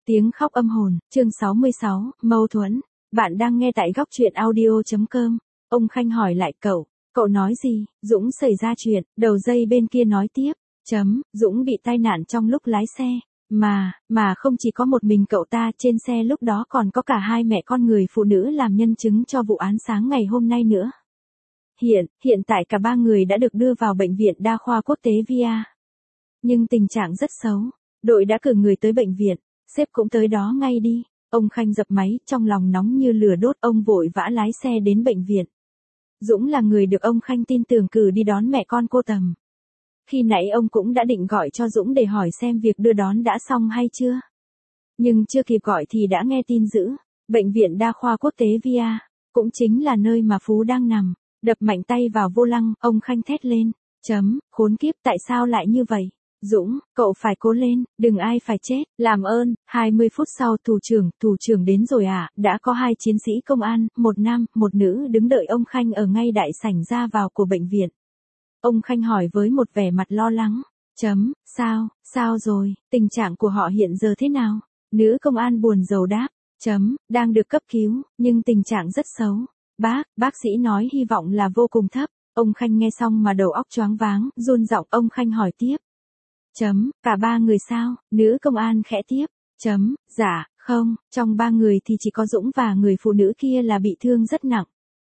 Tiếng khóc âm hồn, chương 66, mâu thuẫn. Bạn đang nghe tại góc truyện audio.com. Ông Khanh hỏi lại cậu nói gì? Dũng xảy ra chuyện, đầu dây bên kia nói tiếp. Dũng bị tai nạn trong lúc lái xe. Mà không chỉ có một mình cậu ta, trên xe lúc đó còn có cả hai mẹ con người phụ nữ làm nhân chứng cho vụ án sáng ngày hôm nay nữa. Hiện tại cả ba người đã được đưa vào bệnh viện đa khoa quốc tế VIA. Nhưng tình trạng rất xấu. Đội đã cử người tới bệnh viện. Sếp cũng tới đó ngay đi. Ông Khanh dập máy, trong lòng nóng như lửa đốt, ông vội vã lái xe đến bệnh viện. Dũng là người được ông Khanh tin tưởng cử đi đón mẹ con cô Tầm. Khi nãy ông cũng đã định gọi cho Dũng để hỏi xem việc đưa đón đã xong hay chưa. Nhưng chưa kịp gọi thì đã nghe tin dữ. Bệnh viện đa khoa quốc tế VIA, cũng chính là nơi mà Phú đang nằm. Đập mạnh tay vào vô lăng, ông Khanh thét lên. Khốn kiếp, tại sao lại như vậy? Dũng, cậu phải cố lên, đừng ai phải chết, làm ơn. 20 phút sau thủ trưởng đến rồi à? Đã có hai chiến sĩ công an, một nam, một nữ đứng đợi ông Khanh ở ngay đại sảnh ra vào của bệnh viện. Ông Khanh hỏi với một vẻ mặt lo lắng. Sao rồi, tình trạng của họ hiện giờ thế nào? Nữ công an buồn rầu đáp. Đang được cấp cứu, nhưng tình trạng rất xấu. Bác sĩ nói hy vọng là vô cùng thấp. Ông Khanh nghe xong mà đầu óc choáng váng, run giọng ông Khanh hỏi tiếp. Cả ba người sao? Nữ công an khẽ tiếp. Dạ, không, trong ba người thì chỉ có Dũng và người phụ nữ kia là bị thương rất nặng.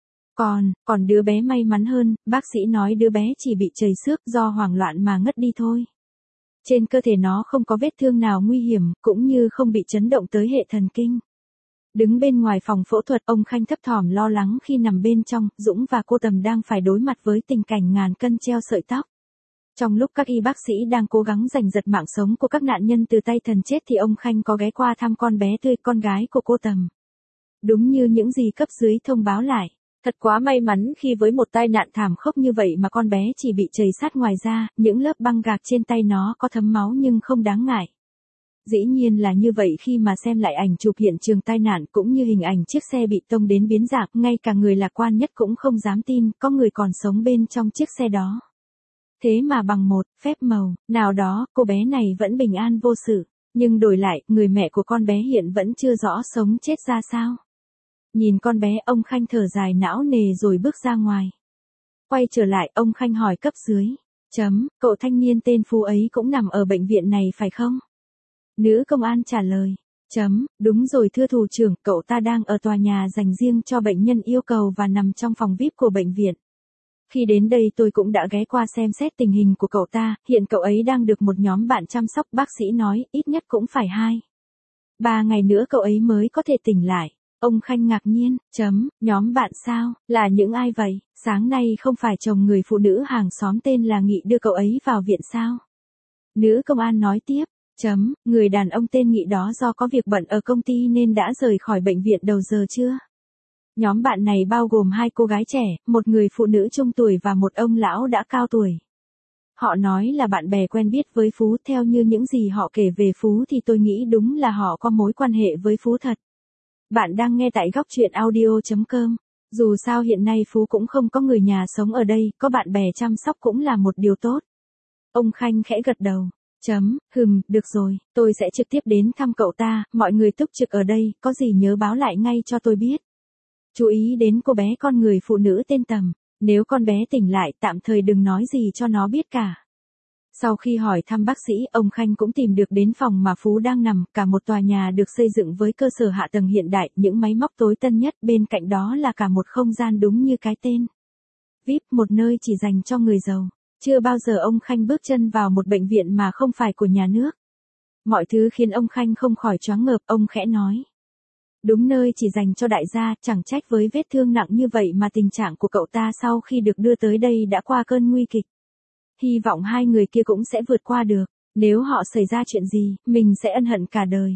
Còn đứa bé may mắn hơn, bác sĩ nói đứa bé chỉ bị trầy xước do hoảng loạn mà ngất đi thôi. Trên cơ thể nó không có vết thương nào nguy hiểm, cũng như không bị chấn động tới hệ thần kinh. Đứng bên ngoài phòng phẫu thuật, ông Khanh thấp thỏm lo lắng khi nằm bên trong, Dũng và cô Tầm đang phải đối mặt với tình cảnh ngàn cân treo sợi tóc. Trong lúc các y bác sĩ đang cố gắng giành giật mạng sống của các nạn nhân từ tay thần chết thì ông Khanh có ghé qua thăm con bé tươi, con gái của cô Tầm. Đúng như những gì cấp dưới thông báo lại. Thật quá may mắn khi với một tai nạn thảm khốc như vậy mà con bé chỉ bị trầy sát, ngoài ra, những lớp băng gạc trên tay nó có thấm máu nhưng không đáng ngại. Dĩ nhiên là như vậy, khi mà xem lại ảnh chụp hiện trường tai nạn cũng như hình ảnh chiếc xe bị tông đến biến dạng, ngay cả người lạc quan nhất cũng không dám tin có người còn sống bên trong chiếc xe đó. Thế mà bằng một phép màu nào đó, cô bé này vẫn bình an vô sự, nhưng đổi lại, người mẹ của con bé hiện vẫn chưa rõ sống chết ra sao. Nhìn con bé, ông Khanh thở dài não nề rồi bước ra ngoài. Quay trở lại, ông Khanh hỏi cấp dưới. Cậu thanh niên tên Phú ấy cũng nằm ở bệnh viện này phải không? Nữ công an trả lời. Đúng rồi thưa thủ trưởng, cậu ta đang ở tòa nhà dành riêng cho bệnh nhân yêu cầu và nằm trong phòng VIP của bệnh viện. Khi đến đây tôi cũng đã ghé qua xem xét tình hình của cậu ta, hiện cậu ấy đang được một nhóm bạn chăm sóc, bác sĩ nói, ít nhất cũng phải 2-3 ngày nữa cậu ấy mới có thể tỉnh lại. Ông Khanh ngạc nhiên. Nhóm bạn sao? Là những ai vậy? Sáng nay không phải chồng người phụ nữ hàng xóm tên là Nghị đưa cậu ấy vào viện sao? Nữ công an nói tiếp. Người đàn ông tên Nghị đó do có việc bận ở công ty nên đã rời khỏi bệnh viện đầu giờ trưa. Nhóm bạn này bao gồm 2 cô gái trẻ, một người phụ nữ trung tuổi và một ông lão đã cao tuổi. Họ nói là bạn bè quen biết với Phú, theo như những gì họ kể về Phú thì tôi nghĩ đúng là họ có mối quan hệ với Phú thật. Bạn đang nghe tại góc truyện audio.com. Dù sao hiện nay Phú cũng không có người nhà sống ở đây, có bạn bè chăm sóc cũng là một điều tốt. Ông Khanh khẽ gật đầu. Được rồi, tôi sẽ trực tiếp đến thăm cậu ta, mọi người túc trực ở đây, có gì nhớ báo lại ngay cho tôi biết. Chú ý đến cô bé con người phụ nữ tên Tầm, nếu con bé tỉnh lại tạm thời đừng nói gì cho nó biết cả. Sau khi hỏi thăm bác sĩ, ông Khanh cũng tìm được đến phòng mà Phú đang nằm, cả một tòa nhà được xây dựng với cơ sở hạ tầng hiện đại, những máy móc tối tân nhất, bên cạnh đó là cả một không gian đúng như cái tên. VIP, một nơi chỉ dành cho người giàu. Chưa bao giờ ông Khanh bước chân vào một bệnh viện mà không phải của nhà nước. Mọi thứ khiến ông Khanh không khỏi choáng ngợp, ông khẽ nói. Đúng nơi chỉ dành cho đại gia, chẳng trách với vết thương nặng như vậy mà tình trạng của cậu ta sau khi được đưa tới đây đã qua cơn nguy kịch. Hy vọng hai người kia cũng sẽ vượt qua được, nếu họ xảy ra chuyện gì, mình sẽ ân hận cả đời.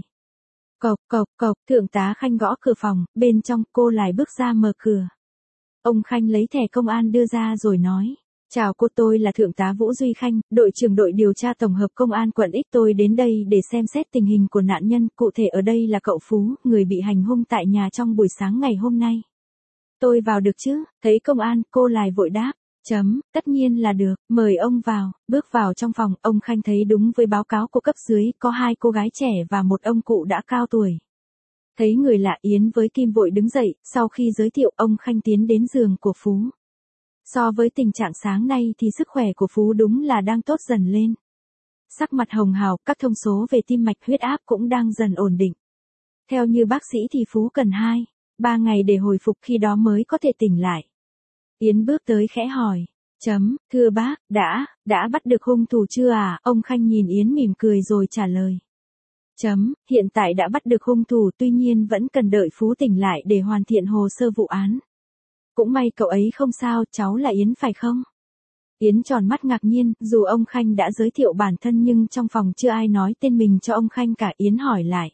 Cộc, thượng tá Khanh gõ cửa phòng, bên trong cô lại bước ra mở cửa. Ông Khanh lấy thẻ công an đưa ra rồi nói. Chào cô, tôi là thượng tá Vũ Duy Khanh, đội trưởng đội điều tra tổng hợp công an quận X, tôi đến đây để xem xét tình hình của nạn nhân, cụ thể ở đây là cậu Phú, người bị hành hung tại nhà trong buổi sáng ngày hôm nay. Tôi vào được chứ? Thấy công an, cô lại vội đáp. Tất nhiên là được, mời ông vào. Bước vào trong phòng, ông Khanh thấy đúng với báo cáo của cấp dưới, có 2 cô gái trẻ và một ông cụ đã cao tuổi. Thấy người lạ, Yến với Kim vội đứng dậy, sau khi giới thiệu, ông Khanh tiến đến giường của Phú. So với tình trạng sáng nay thì sức khỏe của Phú đúng là đang tốt dần lên. Sắc mặt hồng hào, các thông số về tim mạch huyết áp cũng đang dần ổn định. Theo như bác sĩ thì Phú cần 2-3 ngày để hồi phục, khi đó mới có thể tỉnh lại. Yến bước tới khẽ hỏi. Thưa bác, đã bắt được hung thủ chưa à? Ông Khanh nhìn Yến mỉm cười rồi trả lời. Hiện tại đã bắt được hung thủ, tuy nhiên vẫn cần đợi Phú tỉnh lại để hoàn thiện hồ sơ vụ án. Cũng may cậu ấy không sao, cháu là Yến phải không? Yến tròn mắt ngạc nhiên, dù ông Khanh đã giới thiệu bản thân nhưng trong phòng chưa ai nói tên mình cho ông Khanh cả. Yến hỏi lại.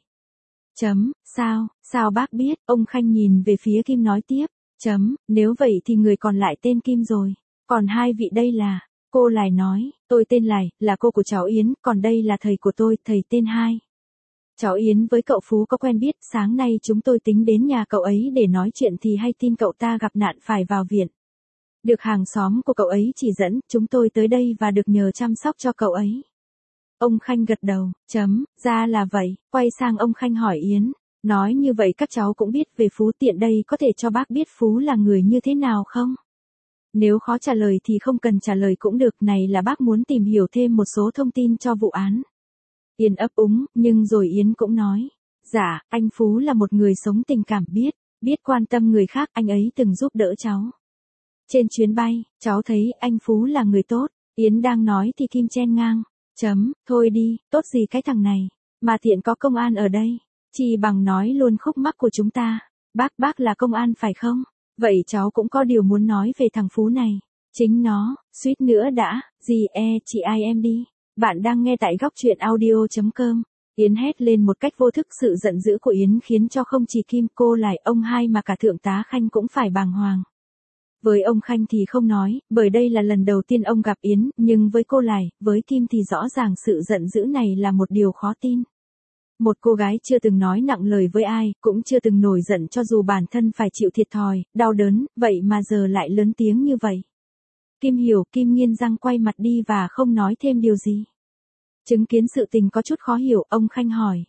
Sao bác biết? Ông Khanh nhìn về phía Kim nói tiếp. Nếu vậy thì người còn lại tên Kim rồi. Còn 2 vị đây là, cô Lài nói, tôi tên Lài, là cô của cháu Yến, còn đây là thầy của tôi, thầy tên Hai. Cháu Yến với cậu Phú có quen biết, sáng nay chúng tôi tính đến nhà cậu ấy để nói chuyện thì hay tin cậu ta gặp nạn phải vào viện. Được hàng xóm của cậu ấy chỉ dẫn, chúng tôi tới đây và được nhờ chăm sóc cho cậu ấy. Ông Khanh gật đầu. Ra là vậy. Quay sang ông Khanh hỏi Yến. Nói như vậy các cháu cũng biết về Phú, tiện đây có thể cho bác biết Phú là người như thế nào không? Nếu khó trả lời thì không cần trả lời cũng được, này là bác muốn tìm hiểu thêm một số thông tin cho vụ án. Yến ấp úng, nhưng rồi Yến cũng nói. Dạ, anh Phú là một người sống tình cảm, biết quan tâm người khác, anh ấy từng giúp đỡ cháu. Trên chuyến bay, cháu thấy anh Phú là người tốt. Yến đang nói thì Kim chen ngang. Thôi đi, tốt gì cái thằng này, mà tiện có công an ở đây. Chỉ bằng nói luôn khúc mắc của chúng ta. Bác là công an phải không? Vậy cháu cũng có điều muốn nói về thằng Phú này. Chính nó, suýt nữa đã, chị ai em đi. Bạn đang nghe tại góc truyện audio.com. Yến hét lên một cách vô thức, sự giận dữ của Yến khiến cho không chỉ Kim, cô Lài, ông Hai mà cả Thượng tá Khanh cũng phải bàng hoàng. Với ông Khanh thì không nói, bởi đây là lần đầu tiên ông gặp Yến, nhưng với cô Lài, với Kim thì rõ ràng sự giận dữ này là một điều khó tin. Một cô gái chưa từng nói nặng lời với ai, cũng chưa từng nổi giận cho dù bản thân phải chịu thiệt thòi, đau đớn, vậy mà giờ lại lớn tiếng như vậy. Kim hiểu, Kim nghiến răng quay mặt đi và không nói thêm điều gì. Chứng kiến sự tình có chút khó hiểu, ông Khanh hỏi.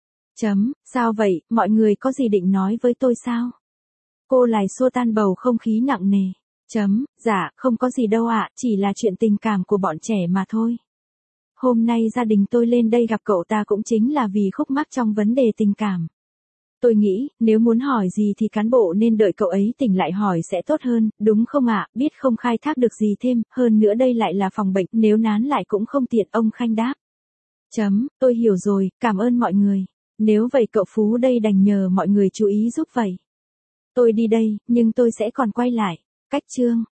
Sao vậy, mọi người có gì định nói với tôi sao? Cô Lài xua tan bầu không khí nặng nề. Dạ, không có gì đâu ạ, chỉ là chuyện tình cảm của bọn trẻ mà thôi. Hôm nay gia đình tôi lên đây gặp cậu ta cũng chính là vì khúc mắc trong vấn đề tình cảm. Tôi nghĩ, nếu muốn hỏi gì thì cán bộ nên đợi cậu ấy tỉnh lại hỏi sẽ tốt hơn, đúng không ạ? Biết không khai thác được gì thêm, hơn nữa đây lại là phòng bệnh, nếu nán lại cũng không tiện, ông Khanh đáp. Tôi hiểu rồi, cảm ơn mọi người. Nếu vậy cậu Phú đây đành nhờ mọi người chú ý giúp vậy. Tôi đi đây, nhưng tôi sẽ còn quay lại. Cách chương